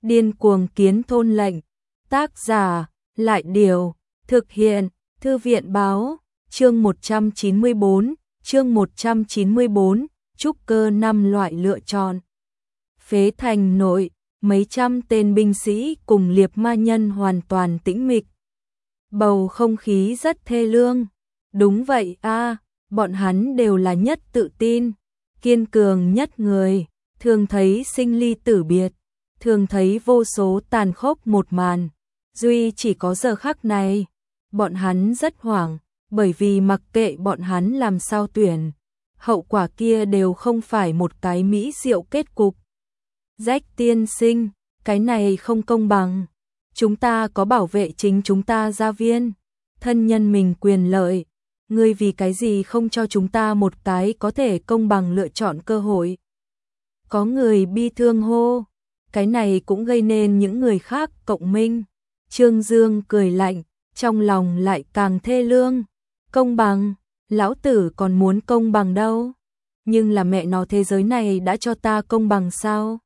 Điên cuồng kiến thôn lệnh. Tác giả, Lại Điều. Thực hiện, Thư viện Báo. Chương 194, chương 194, trúc cơ 5 loại lựa chọn. Phế thành nội, mấy trăm tên binh sĩ cùng liệp ma nhân hoàn toàn tĩnh mịch. Bầu không khí rất thê lương. Đúng vậy a, bọn hắn đều là nhất tự tin, kiên cường nhất người, thường thấy sinh ly tử biệt, thường thấy vô số tàn khốc một màn. Duy chỉ có giờ khắc này, bọn hắn rất hoảng, bởi vì mặc kệ bọn hắn làm sao tuyển, hậu quả kia đều không phải một cái mỹ diệu kết cục. Rách tiên sinh, cái này không công bằng. Chúng ta có bảo vệ chính chúng ta gia viên, thân nhân mình quyền lợi. Ngươi vì cái gì không cho chúng ta một cái có thể công bằng lựa chọn cơ hội? Có người bi thương hô, cái này cũng gây nên những người khác cộng minh. Trương Dương cười lạnh, trong lòng lại càng thê lương. Công bằng, lão tử còn muốn công bằng đâu. Nhưng là mẹ nó, thế giới này đã cho ta công bằng sao?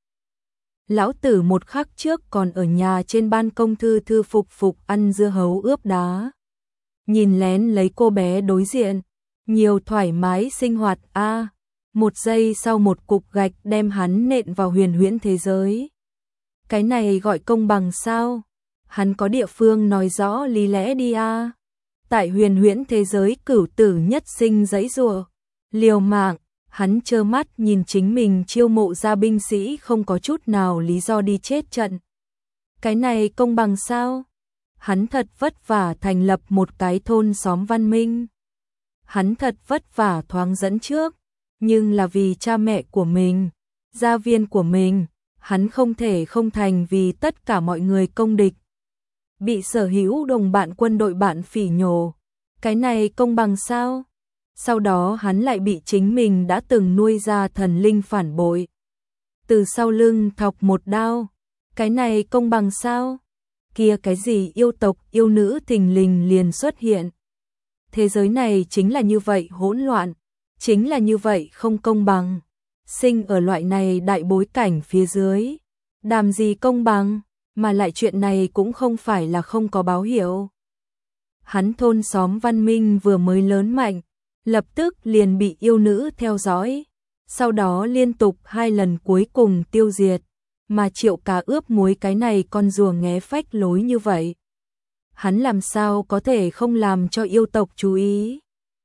Lão tử một khắc trước còn ở nhà trên ban công thư thư phục ăn dưa hấu ướp đá. Nhìn lén lấy cô bé đối diện, nhiều thoải mái sinh hoạt a. Một giây sau một cục gạch đem hắn nện vào huyền huyễn thế giới. Cái này gọi công bằng sao? Hắn có địa phương nói rõ lý lẽ đi a. Tại huyền huyễn thế giới cửu tử nhất sinh giãy giụa, liều mạng, hắn trơ mắt nhìn chính mình chiêu mộ ra binh sĩ không có chút nào lý do đi chết trận. Cái này công bằng sao? Hắn thật vất vả thành lập một cái thôn xóm văn minh. Hắn thật vất vả thoáng dẫn trước, nhưng là vì cha mẹ của mình, gia viên của mình, hắn không thể không thành vì tất cả mọi người công địch. Bị sở hữu đồng bạn quân đội bạn phỉ nhổ. Cái này công bằng sao? Sau đó hắn lại bị chính mình đã từng nuôi ra thần linh phản bội. Từ sau lưng thọc một đao. Cái này công bằng sao? Kia cái gì yêu tộc yêu nữ thình lình liền xuất hiện. Thế giới này chính là như vậy hỗn loạn, chính là như vậy không công bằng. Sinh ở loại này đại bối cảnh phía dưới, đàm gì công bằng, mà lại chuyện này cũng không phải là không có báo hiệu. Hắn thôn xóm văn minh vừa mới lớn mạnh, lập tức liền bị yêu nữ theo dõi, sau đó liên tục 2 lần cuối cùng tiêu diệt, mà Triệu Cá ướp muối cái này con rùa nghé phách lối như vậy. Hắn làm sao có thể không làm cho yêu tộc chú ý?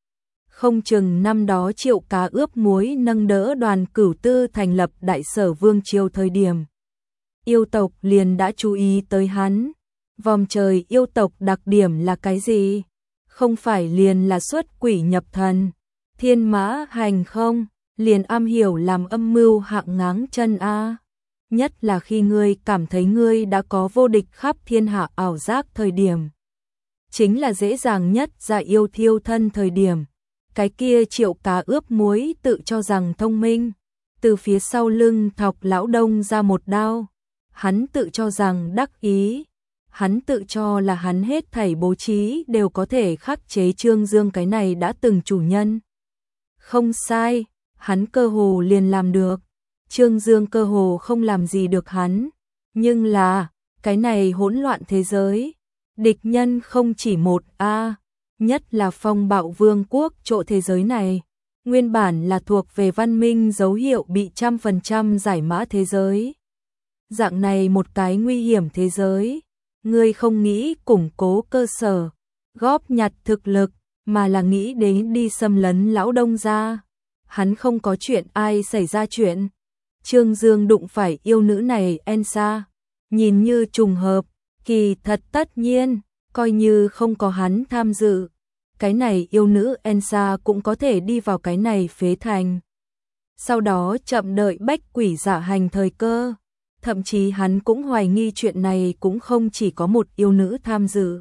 Không chừng năm đó Triệu Cá ướp muối nâng đỡ Đoàn Cửu Tư thành lập Đại Sở Vương triều thời điểm, yêu tộc liền đã chú ý tới hắn. Vòm trời yêu tộc đặc điểm là cái gì? Không phải liền là xuất quỷ nhập thần, thiên mã hành không, liền am hiểu làm âm mưu hạng ngáng chân a. Nhất là khi ngươi cảm thấy ngươi đã có vô địch khắp thiên hạ ảo giác thời điểm, chính là dễ dàng nhất ra yêu thiêu thân thời điểm. Cái kia Triệu Cá ướp muối tự cho rằng thông minh, từ phía sau lưng thọc lão Đông ra một đao. Hắn tự cho rằng đắc ý, hắn tự cho là hắn hết thảy bố trí đều có thể khắc chế Trương Dương cái này đã từng chủ nhân. Không sai, hắn cơ hồ liền làm được. Trương Dương cơ hồ không làm gì được hắn. Nhưng là, cái này hỗn loạn thế giới, địch nhân không chỉ một a, nhất là Phong Bạo Vương quốc chỗ thế giới này. Nguyên bản là thuộc về văn minh dấu hiệu bị 100% giải mã thế giới. Dạng này một cái nguy hiểm thế giới, ngươi không nghĩ củng cố cơ sở, góp nhặt thực lực, mà là nghĩ đến đi xâm lấn lão Đông gia. Hắn không có chuyện ai xảy ra chuyện. Trương Dương đụng phải yêu nữ này Elsa, nhìn như trùng hợp, kỳ thật tất nhiên, coi như không có hắn tham dự, cái này yêu nữ Elsa cũng có thể đi vào cái này phế thành. Sau đó chậm đợi bách quỷ dạ hành thời cơ. Thậm chí hắn cũng hoài nghi chuyện này cũng không chỉ có một yêu nữ tham dự.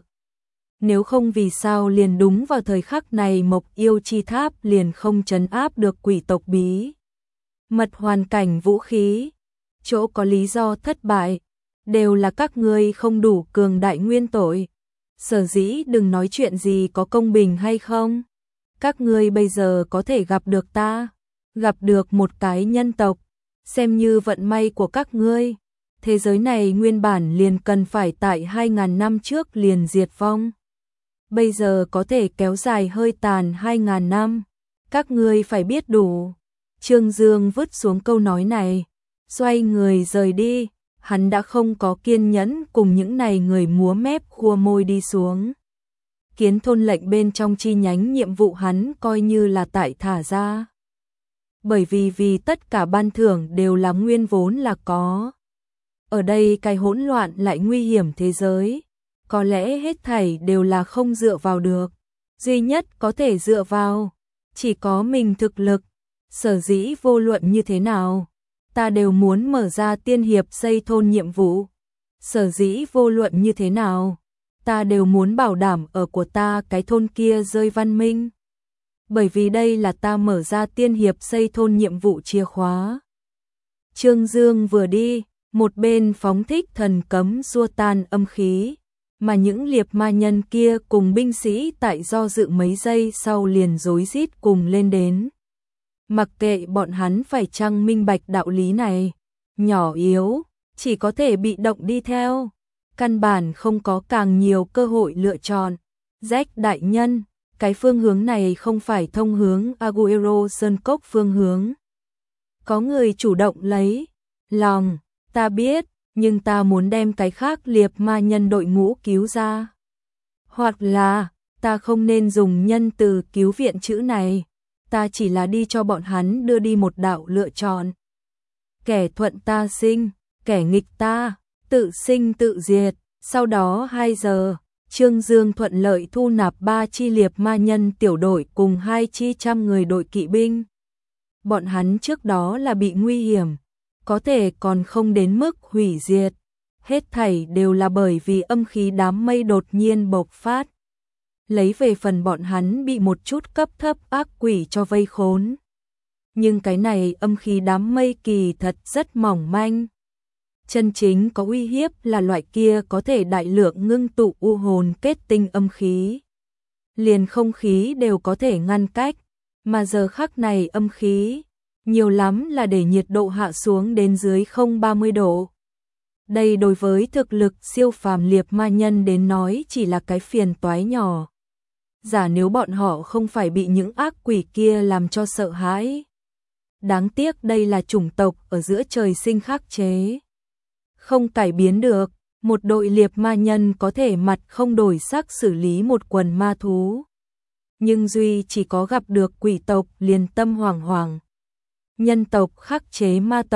Nếu không vì sao liền đúng vào thời khắc này Mộc Yêu Chi Tháp liền không trấn áp được quỷ tộc bí mật hoàn cảnh vũ khí. Chỗ có lý do thất bại, đều là các ngươi không đủ cường đại nguyên tội. Sở dĩ đừng nói chuyện gì có công bình hay không. Các ngươi bây giờ có thể gặp được ta, gặp được một cái nhân tộc, xem như vận may của các ngươi. Thế giới này nguyên bản liền cần phải tại 2.000 năm trước liền diệt vong. Bây giờ có thể kéo dài hơi tàn 2.000 năm. Các ngươi phải biết đủ. Trương Dương vứt xuống câu nói này, xoay người rời đi. Hắn đã không có kiên nhẫn cùng những này người múa mép khua môi đi xuống. Kiến thôn lệnh bên trong chi nhánh nhiệm vụ hắn coi như là tại thả ra. Bởi vì tất cả ban thưởng đều là nguyên vốn là có. Ở đây cái hỗn loạn lại nguy hiểm thế giới, có lẽ hết thảy đều là không dựa vào được. Duy nhất có thể dựa vào, chỉ có mình thực lực. Sở dĩ vô luận như thế nào, ta đều muốn mở ra tiên hiệp xây thôn nhiệm vụ. Sở dĩ vô luận như thế nào, ta đều muốn bảo đảm ở của ta cái thôn kia rơi văn minh. Bởi vì đây là ta mở ra tiên hiệp xây thôn nhiệm vụ chìa khóa. Trương Dương vừa đi, một bên phóng thích thần cấm xua tan âm khí, mà những liệp ma nhân kia cùng binh sĩ tại do dự mấy giây sau liền rối rít cùng lên đến. Mặc kệ bọn hắn phải chăng minh bạch đạo lý này, nhỏ yếu, chỉ có thể bị động đi theo, căn bản không có càng nhiều cơ hội lựa chọn. Jack đại nhân, cái phương hướng này không phải thông hướng Aguero Sơn Cốc phương hướng. Có người chủ động lấy lòng, ta biết, nhưng ta muốn đem cái khác liệp ma nhân đội ngũ cứu ra. Hoặc là, ta không nên dùng nhân từ cứu viện chữ này, ta chỉ là đi cho bọn hắn đưa đi một đạo lựa chọn. Kẻ thuận ta sinh, kẻ nghịch ta, tự sinh tự diệt. Sau đó 2 giờ, Trương Dương thuận lợi thu nạp 3 chi liệp ma nhân tiểu đội cùng 2 chi trăm người đội kỵ binh. Bọn hắn trước đó là bị nguy hiểm, có thể còn không đến mức hủy diệt. Hết thảy đều là bởi vì âm khí đám mây đột nhiên bộc phát. Lấy về phần bọn hắn bị một chút cấp thấp ác quỷ cho vây khốn. Nhưng cái này âm khí đám mây kỳ thật rất mỏng manh. Chân chính có uy hiếp là loại kia có thể đại lượng ngưng tụ u hồn kết tinh âm khí. Liền không khí đều có thể ngăn cách, mà giờ khắc này âm khí, nhiều lắm là để nhiệt độ hạ xuống đến dưới 0-30 độ. Đây đối với thực lực siêu phàm liệp ma nhân đến nói chỉ là cái phiền toái nhỏ. Giả nếu bọn họ không phải bị những ác quỷ kia làm cho sợ hãi. Đáng tiếc đây là chủng tộc ở giữa trời sinh khắc chế. Không cải biến được, một đội liệp ma nhân có thể mặt không đổi sắc xử lý một quần ma thú. Nhưng duy chỉ có gặp được quỷ tộc liền tâm hoảng hoảng. Nhân tộc khắc chế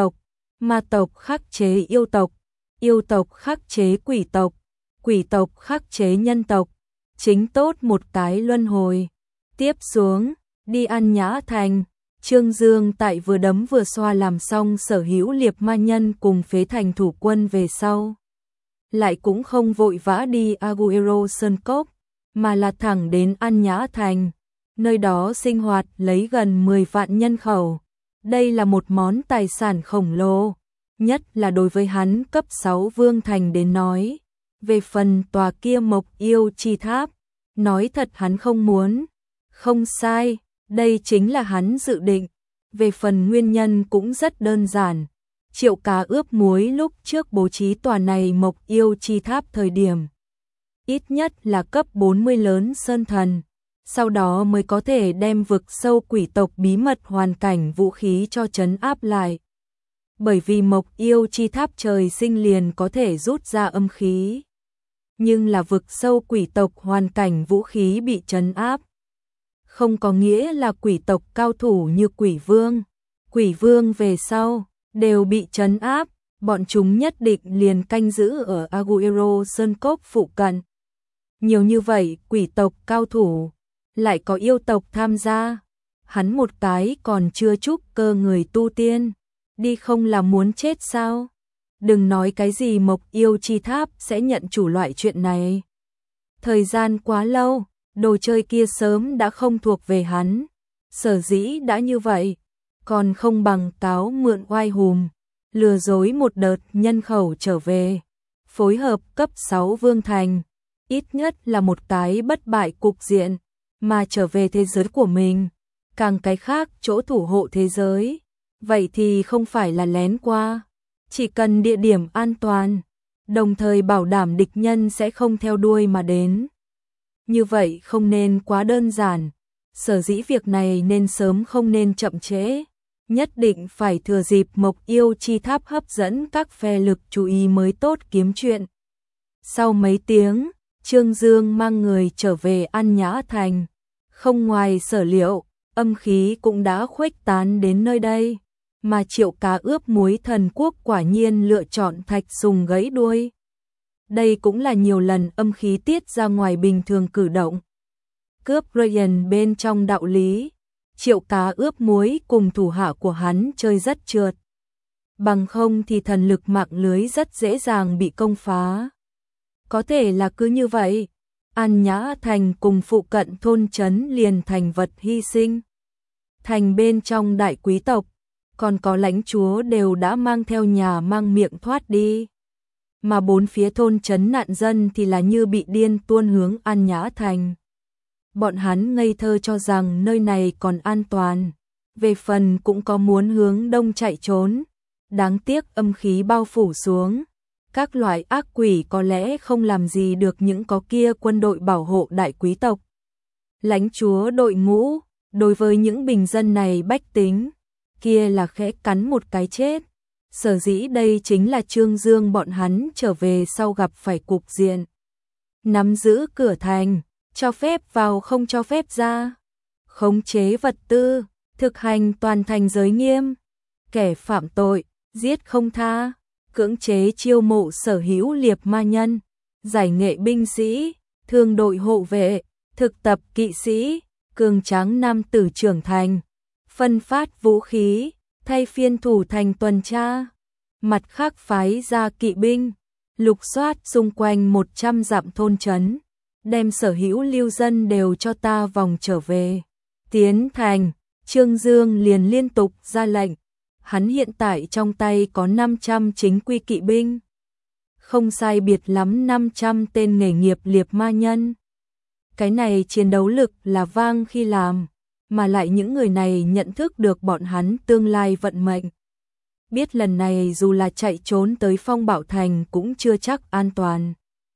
ma tộc khắc chế yêu tộc khắc chế quỷ tộc khắc chế nhân tộc. Chính tốt một cái luân hồi. Tiếp xuống, đi An Nhã Thành. Trương Dương tại vừa đấm vừa xoa làm xong sở hữu liệp ma nhân cùng phế thành thủ quân về sau. Lại cũng không vội vã đi Aguero Sơn Cốc, mà là thẳng đến An Nhã Thành. Nơi đó sinh hoạt lấy gần 10 vạn nhân khẩu. Đây là một món tài sản khổng lồ, nhất là đối với hắn cấp 6 vương thành đến nói. Về phần tòa kia Mộc Yêu Chi Tháp, nói thật hắn không muốn. Không sai, đây chính là hắn dự định. Về phần nguyên nhân cũng rất đơn giản. Triệu Cá ướp muối lúc trước bố trí tòa này Mộc Yêu Chi Tháp thời điểm. Ít nhất là cấp 40 lớn sơn thần. Sau đó mới có thể đem vực sâu quỷ tộc bí mật hoàn cảnh vũ khí cho trấn áp lại. Bởi vì Mộc Yêu Chi Tháp trời sinh liền có thể rút ra âm khí. Nhưng là vực sâu quỷ tộc hoàn cảnh vũ khí bị trấn áp. Không có nghĩa là quỷ tộc cao thủ như quỷ vương về sau, đều bị trấn áp, bọn chúng nhất định liền canh giữ ở Aguero Sơn Cốc phụ cận. Nhiều như vậy quỷ tộc cao thủ, lại có yêu tộc tham gia, hắn một cái còn chưa trúc cơ người tu tiên, đi không là muốn chết sao? Đừng nói cái gì Mộc Yêu Chi Tháp sẽ nhận chủ loại chuyện này. Thời gian quá lâu, đồ chơi kia sớm đã không thuộc về hắn. Sở dĩ đã như vậy, còn không bằng cáo mượn oai hùm, lừa dối một đợt nhân khẩu trở về. Phối hợp cấp 6 vương thành, ít nhất là một cái bất bại cục diện, mà trở về thế giới của mình. Càng cái khác chỗ thủ hộ thế giới, vậy thì không phải là lén qua. chỉ cần địa điểm an toàn, đồng thời bảo đảm địch nhân sẽ không theo đuôi mà đến. Như vậy không nên quá đơn giản, sở dĩ việc này nên sớm không nên chậm trễ, nhất định phải thừa dịp Mộc Yêu Chi Tháp hấp dẫn các phe lực chú ý mới tốt kiếm chuyện. Sau mấy tiếng, Trương Dương mang người trở về An Nhã Thành, không ngoài sở liệu, âm khí cũng đã khuếch tán đến nơi đây, mà Triệu Cá ướp muối thần quốc quả nhiên lựa chọn Thạch Sùng gãy đuôi. Đây cũng là nhiều lần âm khí tiết ra ngoài bình thường cử động. Cướp Ryan bên trong đạo lý, Triệu Cá ướp muối cùng thủ hạ của hắn chơi rất trượt. Bằng không thì thần lực mạng lưới rất dễ dàng bị công phá. Có thể là cứ như vậy, An Nhã Thành cùng phụ cận thôn trấn liền thành vật hy sinh. Thành bên trong đại quý tộc, còn có lãnh chúa đều đã mang theo nhà mang miệng thoát đi. Mà bốn phía thôn trấn nạn dân thì là như bị điên tuôn hướng An Nhã Thành. Bọn hắn ngây thơ cho rằng nơi này còn an toàn, về phần cũng có muốn hướng đông chạy trốn. Đáng tiếc âm khí bao phủ xuống, các loại ác quỷ có lẽ không làm gì được những có kia quân đội bảo hộ đại quý tộc. Lãnh chúa đội ngũ, đối với những bình dân này bách tính, kia là khẽ cắn một cái chết. Sở dĩ đây chính là Trương Dương bọn hắn trở về sau gặp phải cục diện. Nắm giữ cửa thành, cho phép vào không cho phép ra. Khống chế vật tư, thực hành toàn thành giới nghiêm. Kẻ phạm tội, giết không tha. Cưỡng chế chiêu mộ sở hữu liệp ma nhân, giải nghệ binh sĩ, thương đội hộ vệ, thực tập kỵ sĩ, cường tráng nam tử trưởng thành, phân phát vũ khí, thay phiên thủ thành tuần tra. Mặt khác phái ra kỵ binh, lục soát xung quanh 100 dặm thôn trấn, đem sở hữu lưu dân đều cho ta vòng trở về. Tiến thành, Trương Dương liền liên tục ra lệnh. Hắn hiện tại trong tay có 500 chính quy kỵ binh. Không sai biệt lắm 500 tên nghề nghiệp liệp ma nhân. Cái này chiến đấu lực là vang khi làm, mà lại những người này nhận thức được bọn hắn tương lai vận mệnh. Biết lần này dù là chạy trốn tới Phong Bảo Thành cũng chưa chắc an toàn.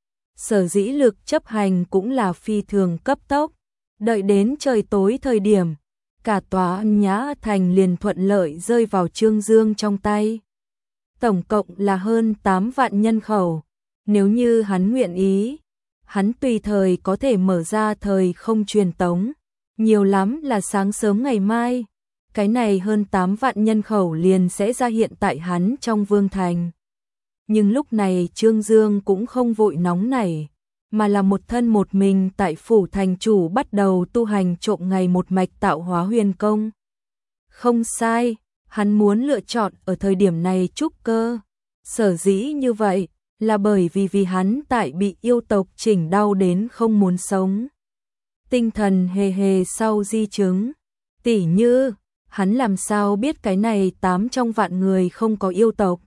Sở dĩ lực chấp hành cũng là phi thường cấp tốc. Đợi đến trời tối thời điểm, cả tòa An Nhã Thành liền thuận lợi rơi vào Trương Dương trong tay. Tổng cộng là hơn 8 vạn nhân khẩu. Nếu như hắn nguyện ý, hắn tùy thời có thể mở ra thời không truyền tống. Nhiều lắm là sáng sớm ngày mai. Cái này hơn 8 vạn nhân khẩu liền sẽ ra hiện tại hắn trong vương thành. Nhưng lúc này Trương Dương cũng không vội nóng nảy, mà là một thân một mình tại phủ thành chủ bắt đầu tu hành trộm ngày một mạch tạo hóa huyền công. Không sai, hắn muốn lựa chọn ở thời điểm này trúc cơ. Sở dĩ như vậy là bởi vì hắn tại bị yêu tộc chỉnh đau đến không muốn sống. Tinh thần hề hề sau di chứng, tỉ như, hắn làm sao biết cái này 8 trong vạn người không có yêu tộc.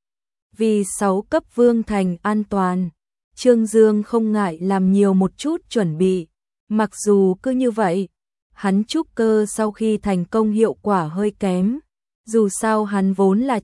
Vì 6 cấp vương thành an toàn, Trương Dương không ngại làm nhiều một chút chuẩn bị. Mặc dù cứ như vậy, hắn trúc cơ sau khi thành công hiệu quả hơi kém. Dù sao hắn vốn là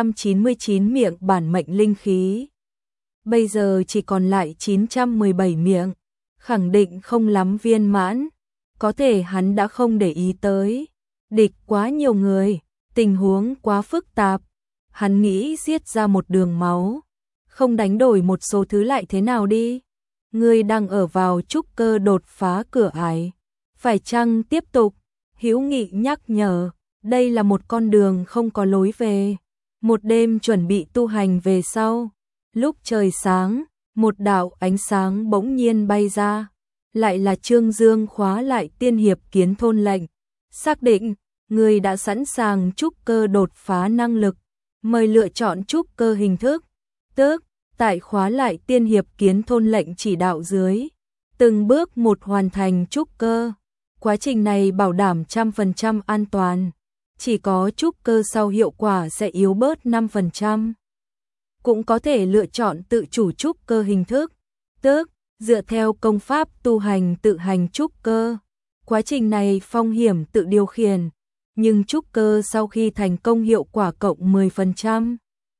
999 miệng bản mệnh linh khí. Bây giờ chỉ còn lại 917 miệng, khẳng định không lắm viên mãn. Có thể hắn đã không để ý tới. Địch quá nhiều người, tình huống quá phức tạp. Hắn nghĩ giết ra một đường máu. Không đánh đổi một số thứ lại thế nào đi. Ngươi đang ở vào trúc cơ đột phá cửa ải. Phải chăng tiếp tục? Hữu Nghị nhắc nhở. Đây là một con đường không có lối về. Một đêm chuẩn bị tu hành về sau. Lúc trời sáng, một đạo ánh sáng bỗng nhiên bay ra. Lại là Trương Dương khóa lại tiên hiệp kiến thôn lệnh. Xác định, người đã sẵn sàng trúc cơ đột phá năng lực. Mời lựa chọn trúc cơ hình thức. Tức, tại khóa lại tiên hiệp kiến thôn lệnh chỉ đạo dưới. Từng bước một hoàn thành trúc cơ. Quá trình này bảo đảm 100% an toàn. Chỉ có trúc cơ sau hiệu quả sẽ yếu bớt 5%. Cũng có thể lựa chọn tự chủ trúc cơ hình thức. Tức, dựa theo công pháp tu hành tự hành trúc cơ. Quá trình này phong hiểm tự điều khiển. Nhưng trúc cơ sau khi thành công hiệu quả cộng 10%.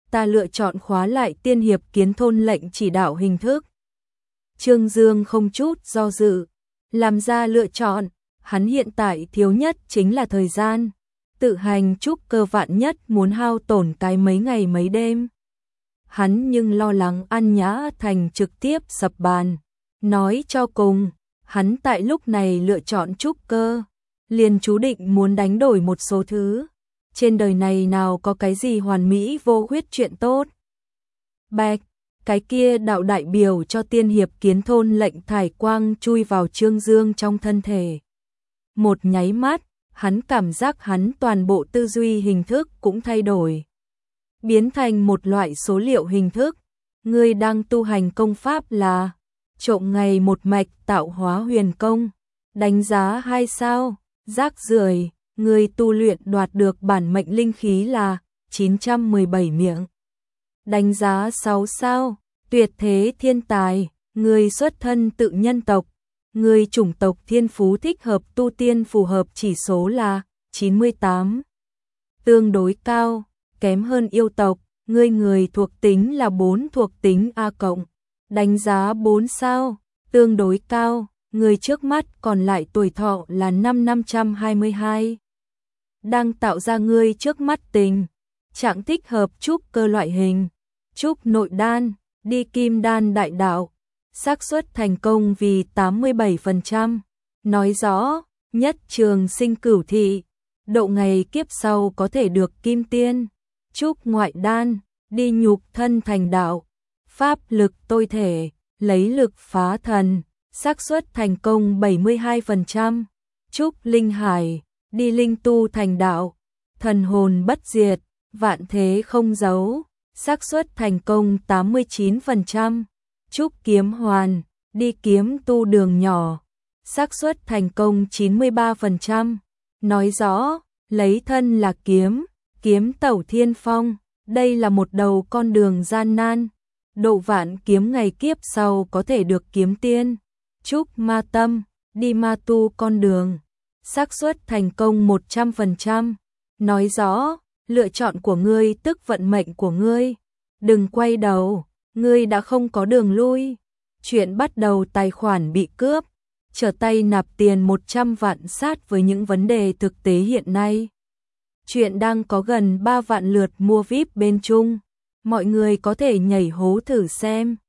ta lựa chọn khóa lại tiên hiệp kiến thôn lệnh chỉ đạo hình thức. Trương Dương không chút do dự, làm ra lựa chọn, hắn hiện tại thiếu nhất chính là thời gian, tự hành trúc cơ vạn nhất muốn hao tổn cái mấy ngày mấy đêm. Hắn nhưng lo lắng An Nhã Thành trực tiếp sập bàn, nói cho cùng, hắn tại lúc này lựa chọn trúc cơ, liền chú định muốn đánh đổi một số thứ. Trên đời này nào có cái gì hoàn mỹ vô khuyết chuyện tốt. Bạch, cái kia đạo đại biểu cho tiên hiệp kiến thôn lệnh thải quang chui vào Trương Dương trong thân thể. Một nháy mắt, hắn cảm giác hắn toàn bộ tư duy hình thức cũng thay đổi. Biến thành một loại số liệu hình thức. Ngươi đang tu hành công pháp là trộm ngày một mạch tạo hóa huyền công. Đánh giá 2 sao, rác rưởi. Ngươi tu luyện đoạt được bản mệnh linh khí là 917 miệng. Đánh giá 6 sao, tuyệt thế thiên tài. Ngươi xuất thân tự nhân tộc. Ngươi chủng tộc thiên phú thích hợp tu tiên phù hợp chỉ số là 98. Tương đối cao, kém hơn yêu tộc. Ngươi người thuộc tính là 4 thuộc tính A cộng. Đánh giá 4 sao, tương đối cao. Người trước mắt còn lại tuổi thọ là 522. Đang tạo ra ngươi trước mắt tình trạng thích hợp trúc cơ loại hình. Trúc nội đan, đi kim đan đại đạo. Xác suất thành công vì 87%. Nói rõ, nhất trường sinh cửu thị. Độ ngày kiếp sau có thể được kim tiên. Trúc ngoại đan, đi nhục thân thành đạo. Pháp lực tôi thể, lấy lực phá thần. Xác suất thành công 72%. Trúc linh hải, đi linh tu thành đạo. Thần hồn bất diệt, vạn thế không giấu. Xác suất thành công 89%. Trúc kiếm hoàn, đi kiếm tu đường nhỏ. Xác suất thành công 93%. Nói rõ, lấy thân là kiếm, kiếm tẩu thiên phong. Đây là một đầu con đường gian nan. Độ vạn kiếm ngày kiếp sau có thể được kiếm tiên. Trúc ma tâm, đi ma tu con đường. Xác suất thành công 100%. Nói rõ, lựa chọn của ngươi tức vận mệnh của ngươi. Đừng quay đầu, ngươi đã không có đường lui. Chuyện bắt đầu tài khoản bị cướp. Trở tay nạp tiền 100 vạn sát với những vấn đề thực tế hiện nay. Chuyện đang có gần 3 vạn lượt mua VIP bên Trung. Mọi người có thể nhảy hố thử xem.